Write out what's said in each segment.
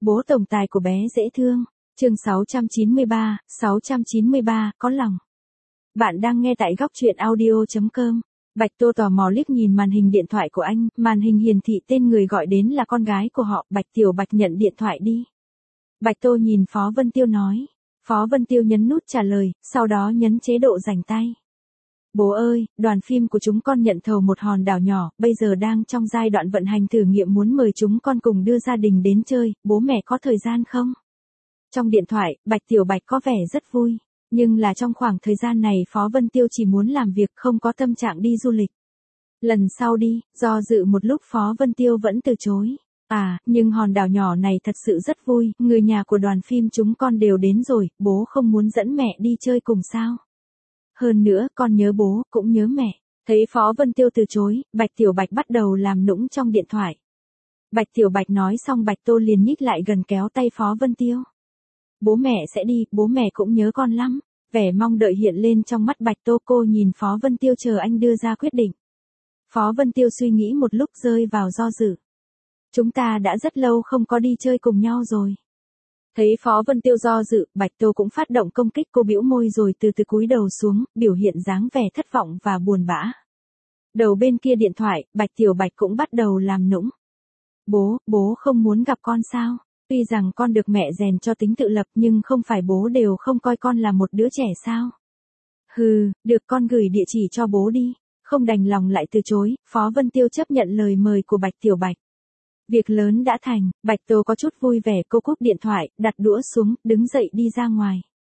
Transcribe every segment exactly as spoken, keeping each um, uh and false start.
Bố tổng tài của bé dễ thương. Chương sáu trăm chín mươi ba, sáu trăm chín mươi ba, có lòng. Bạn đang nghe tại góc truyện audio chấm com. Bạch Tô tò mò liếc nhìn màn hình điện thoại của anh, màn hình hiển thị tên người gọi đến là con gái của họ, Bạch Tiểu Bạch nhận điện thoại đi. Bạch Tô nhìn Phó Vân Tiêu nói. Phó Vân Tiêu nhấn nút trả lời, sau đó nhấn chế độ rảnh tay. Bố ơi, đoàn phim của chúng con nhận thầu một hòn đảo nhỏ, bây giờ đang trong giai đoạn vận hành thử nghiệm, muốn mời chúng con cùng đưa gia đình đến chơi, bố mẹ có thời gian không? Trong điện thoại, Bạch Tiểu Bạch có vẻ rất vui, nhưng là trong khoảng thời gian này Phó Vân Tiêu chỉ muốn làm việc, không có tâm trạng đi du lịch. Lần sau đi, do dự một lúc Phó Vân Tiêu vẫn từ chối. À, nhưng hòn đảo nhỏ này thật sự rất vui, người nhà của đoàn phim chúng con đều đến rồi, bố không muốn dẫn mẹ đi chơi cùng sao? Hơn nữa, con nhớ bố, cũng nhớ mẹ. Thấy Phó Vân Tiêu từ chối, Bạch Tiểu Bạch bắt đầu làm nũng trong điện thoại. Bạch Tiểu Bạch nói xong Bạch Tô liền nhích lại gần kéo tay Phó Vân Tiêu. Bố mẹ sẽ đi, bố mẹ cũng nhớ con lắm. Vẻ mong đợi hiện lên trong mắt Bạch Tô, cô nhìn Phó Vân Tiêu chờ anh đưa ra quyết định. Phó Vân Tiêu suy nghĩ một lúc rơi vào do dự. Chúng ta đã rất lâu không có đi chơi cùng nhau rồi. Thấy Phó Vân Tiêu do dự, Bạch Tô cũng phát động công kích, cô bĩu môi rồi từ từ cúi đầu xuống, biểu hiện dáng vẻ thất vọng và buồn bã. Đầu bên kia điện thoại, Bạch Tiểu Bạch cũng bắt đầu làm nũng. Bố, bố không muốn gặp con sao? Tuy rằng con được mẹ rèn cho tính tự lập nhưng không phải bố đều không coi con là một đứa trẻ sao? Hừ, được, con gửi địa chỉ cho bố đi. Không đành lòng lại từ chối, Phó Vân Tiêu chấp nhận lời mời của Bạch Tiểu Bạch. Việc lớn đã thành, Bạch Tô có chút vui vẻ, cô cúp điện thoại, đặt đũa xuống, đứng dậy đi ra ngoài.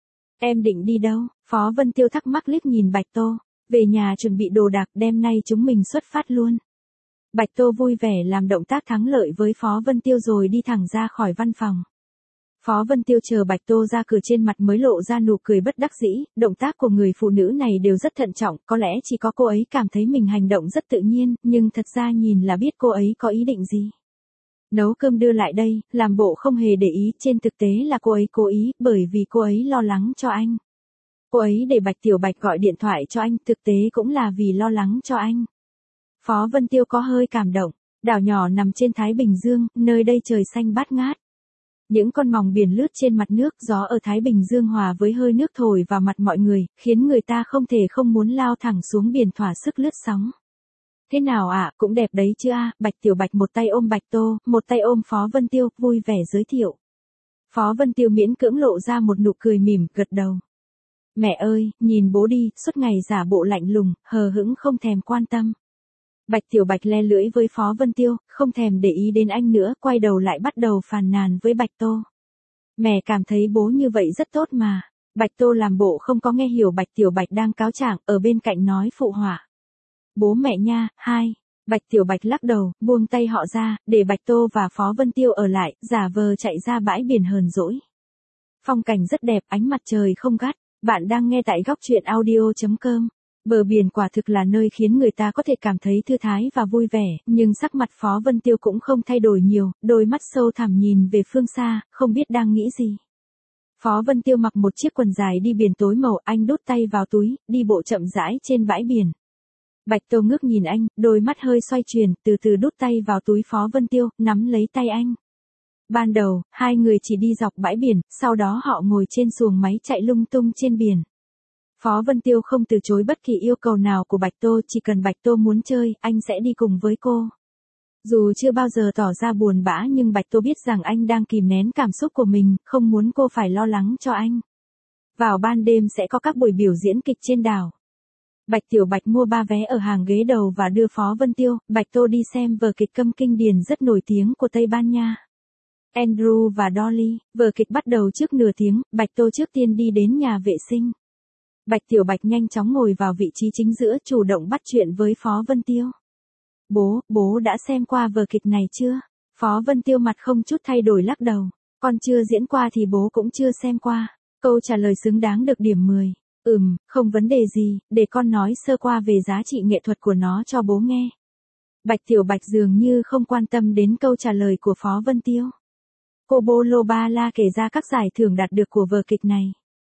Em định đi đâu? Phó Vân Tiêu thắc mắc liếc nhìn Bạch Tô. Về nhà chuẩn bị đồ đạc, đêm nay chúng mình xuất phát luôn. Bạch Tô vui vẻ làm động tác thắng lợi với Phó Vân Tiêu rồi đi thẳng ra khỏi văn phòng. Phó Vân Tiêu chờ Bạch Tô ra cửa trên mặt mới lộ ra nụ cười bất đắc dĩ, động tác của người phụ nữ này đều rất thận trọng, có lẽ chỉ có cô ấy cảm thấy mình hành động rất tự nhiên, nhưng thật ra nhìn là biết cô ấy có ý định gì. Nấu cơm đưa lại đây, làm bộ không hề để ý, trên thực tế là cô ấy cố ý, bởi vì cô ấy lo lắng cho anh. Cô ấy để Bạch Tiểu Bạch gọi điện thoại cho anh, thực tế cũng là vì lo lắng cho anh. Phó Vân Tiêu có hơi cảm động, đảo nhỏ nằm trên Thái Bình Dương, nơi đây trời xanh bát ngát. Những con mòng biển lướt trên mặt nước, gió ở Thái Bình Dương hòa với hơi nước thổi vào mặt mọi người, khiến người ta không thể không muốn lao thẳng xuống biển thỏa sức lướt sóng. Thế nào ạ, à, cũng đẹp đấy chứ a? Bạch Tiểu Bạch một tay ôm Bạch Tô, một tay ôm Phó Vân Tiêu, vui vẻ giới thiệu. Phó Vân Tiêu miễn cưỡng lộ ra một nụ cười mỉm, gật đầu. Mẹ ơi, nhìn bố đi, suốt ngày giả bộ lạnh lùng, hờ hững không thèm quan tâm. Bạch Tiểu Bạch le lưỡi với Phó Vân Tiêu, không thèm để ý đến anh nữa, quay đầu lại bắt đầu phàn nàn với Bạch Tô. Mẹ cảm thấy bố như vậy rất tốt mà. Bạch Tô làm bộ không có nghe hiểu Bạch Tiểu Bạch đang cáo trạng, ở bên cạnh nói phụ họa. Bố mẹ nha, hai. Bạch Tiểu Bạch lắc đầu, buông tay họ ra, để Bạch Tô và Phó Vân Tiêu ở lại, giả vờ chạy ra bãi biển hờn dỗi. Phong cảnh rất đẹp, ánh mặt trời không gắt. Bạn đang nghe tại góc truyện audio chấm com. Bờ biển quả thực là nơi khiến người ta có thể cảm thấy thư thái và vui vẻ, nhưng sắc mặt Phó Vân Tiêu cũng không thay đổi nhiều, đôi mắt sâu thẳm nhìn về phương xa, không biết đang nghĩ gì. Phó Vân Tiêu mặc một chiếc quần dài đi biển tối màu, anh đút tay vào túi, đi bộ chậm rãi trên bãi biển. Bạch Tô ngước nhìn anh, đôi mắt hơi xoay chuyển, từ từ đút tay vào túi Phó Vân Tiêu, nắm lấy tay anh. Ban đầu, hai người chỉ đi dọc bãi biển, sau đó họ ngồi trên xuồng máy chạy lung tung trên biển. Phó Vân Tiêu không từ chối bất kỳ yêu cầu nào của Bạch Tô, chỉ cần Bạch Tô muốn chơi, anh sẽ đi cùng với cô. Dù chưa bao giờ tỏ ra buồn bã nhưng Bạch Tô biết rằng anh đang kìm nén cảm xúc của mình, không muốn cô phải lo lắng cho anh. Vào ban đêm sẽ có các buổi biểu diễn kịch trên đảo. Bạch Tiểu Bạch mua ba vé ở hàng ghế đầu và đưa Phó Vân Tiêu, Bạch Tô đi xem vở kịch Câm Kinh Điền rất nổi tiếng của Tây Ban Nha. Andrew và Dolly, vở kịch bắt đầu trước nửa tiếng, Bạch Tô trước tiên đi đến nhà vệ sinh. Bạch Tiểu Bạch nhanh chóng ngồi vào vị trí chính giữa, chủ động bắt chuyện với Phó Vân Tiêu. Bố, bố đã xem qua vở kịch này chưa? Phó Vân Tiêu mặt không chút thay đổi lắc đầu. Con chưa diễn qua thì bố cũng chưa xem qua. Câu trả lời xứng đáng được điểm mười. Ừm, không vấn đề gì, để con nói sơ qua về giá trị nghệ thuật của nó cho bố nghe. Bạch Tiểu Bạch dường như không quan tâm đến câu trả lời của Phó Vân Tiêu. Cô Bô Lô Ba La kể ra các giải thưởng đạt được của vở kịch này.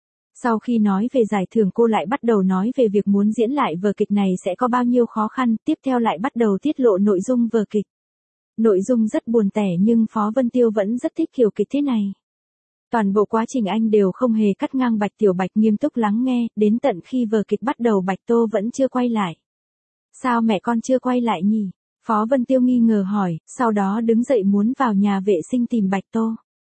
Sau khi nói về giải thưởng cô lại bắt đầu nói về việc muốn diễn lại vở kịch này sẽ có bao nhiêu khó khăn, tiếp theo lại bắt đầu tiết lộ nội dung vở kịch. Nội dung rất buồn tẻ nhưng Phó Vân Tiêu vẫn rất thích kiểu kịch thế này. Toàn bộ quá trình anh đều không hề cắt ngang Bạch Tiểu Bạch nghiêm túc lắng nghe, đến tận khi vở kịch bắt đầu Bạch Tô vẫn chưa quay lại. Sao mẹ con chưa quay lại nhỉ? Phó Vân Tiêu nghi ngờ hỏi, sau đó đứng dậy muốn vào nhà vệ sinh tìm Bạch Tô.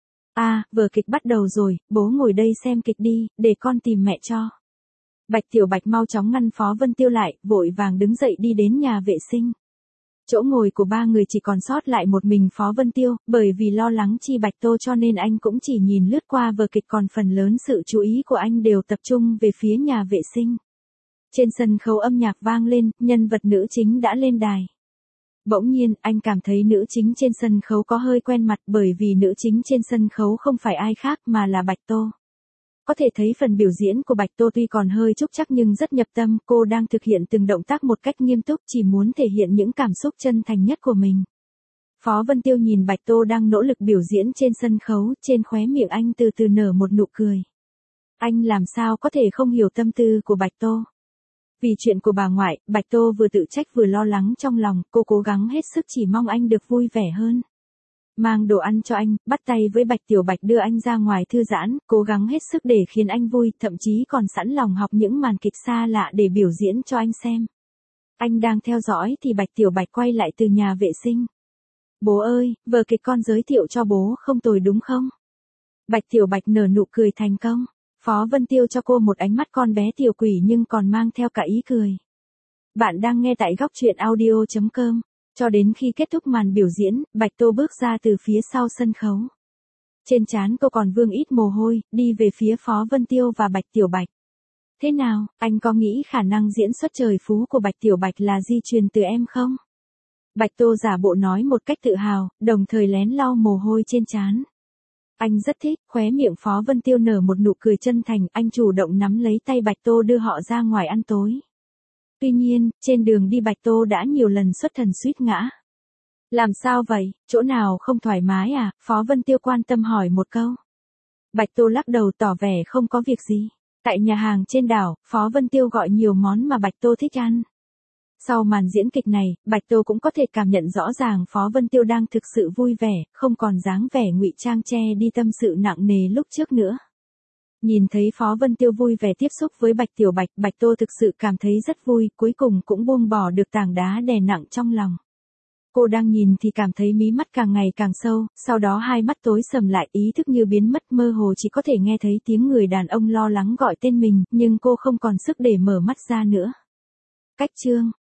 À, vở kịch bắt đầu rồi, bố ngồi đây xem kịch đi, để con tìm mẹ cho. Bạch Tiểu Bạch mau chóng ngăn Phó Vân Tiêu lại, vội vàng đứng dậy đi đến nhà vệ sinh. Chỗ ngồi của ba người chỉ còn sót lại một mình Phó Vân Tiêu, bởi vì lo lắng chi Bạch Tô cho nên anh cũng chỉ nhìn lướt qua vở kịch, còn phần lớn sự chú ý của anh đều tập trung về phía nhà vệ sinh. Trên sân khấu âm nhạc vang lên, nhân vật nữ chính đã lên đài. Bỗng nhiên, anh cảm thấy nữ chính trên sân khấu có hơi quen mặt, bởi vì nữ chính trên sân khấu không phải ai khác mà là Bạch Tô. Có thể thấy phần biểu diễn của Bạch Tô tuy còn hơi trúc trắc nhưng rất nhập tâm, cô đang thực hiện từng động tác một cách nghiêm túc, chỉ muốn thể hiện những cảm xúc chân thành nhất của mình. Phó Vân Tiêu nhìn Bạch Tô đang nỗ lực biểu diễn trên sân khấu, trên khóe miệng anh từ từ nở một nụ cười. Anh làm sao có thể không hiểu tâm tư của Bạch Tô. Vì chuyện của bà ngoại, Bạch Tô vừa tự trách vừa lo lắng trong lòng, cô cố gắng hết sức chỉ mong anh được vui vẻ hơn. Mang đồ ăn cho anh, bắt tay với Bạch Tiểu Bạch đưa anh ra ngoài thư giãn, cố gắng hết sức để khiến anh vui, thậm chí còn sẵn lòng học những màn kịch xa lạ để biểu diễn cho anh xem. Anh đang theo dõi thì Bạch Tiểu Bạch quay lại từ nhà vệ sinh. Bố ơi, vở kịch con giới thiệu cho bố không tồi đúng không? Bạch Tiểu Bạch nở nụ cười thành công. Phó Vân Tiêu cho cô một ánh mắt con bé tiểu quỷ nhưng còn mang theo cả ý cười. Bạn đang nghe tại góc truyện audio chấm com. Cho đến khi kết thúc màn biểu diễn, Bạch Tô bước ra từ phía sau sân khấu. Trên trán cô còn vương ít mồ hôi, đi về phía Phó Vân Tiêu và Bạch Tiểu Bạch. Thế nào, anh có nghĩ khả năng diễn xuất trời phú của Bạch Tiểu Bạch là di truyền từ em không? Bạch Tô giả bộ nói một cách tự hào, đồng thời lén lau mồ hôi trên trán. Anh rất thích, khóe miệng Phó Vân Tiêu nở một nụ cười chân thành, anh chủ động nắm lấy tay Bạch Tô đưa họ ra ngoài ăn tối. Tuy nhiên, trên đường đi Bạch Tô đã nhiều lần xuất thần suýt ngã. Làm sao vậy, chỗ nào không thoải mái à? Phó Vân Tiêu quan tâm hỏi một câu. Bạch Tô lắc đầu tỏ vẻ không có việc gì. Tại nhà hàng trên đảo, Phó Vân Tiêu gọi nhiều món mà Bạch Tô thích ăn. Sau màn diễn kịch này, Bạch Tô cũng có thể cảm nhận rõ ràng Phó Vân Tiêu đang thực sự vui vẻ, không còn dáng vẻ ngụy trang che đi tâm sự nặng nề lúc trước nữa. Nhìn thấy Phó Vân Tiêu vui vẻ tiếp xúc với Bạch Tiểu Bạch, Bạch Tô thực sự cảm thấy rất vui, cuối cùng cũng buông bỏ được tảng đá đè nặng trong lòng. Cô đang nhìn thì cảm thấy mí mắt càng ngày càng sâu, sau đó hai mắt tối sầm lại, ý thức như biến mất, mơ hồ chỉ có thể nghe thấy tiếng người đàn ông lo lắng gọi tên mình, nhưng cô không còn sức để mở mắt ra nữa. Cách chương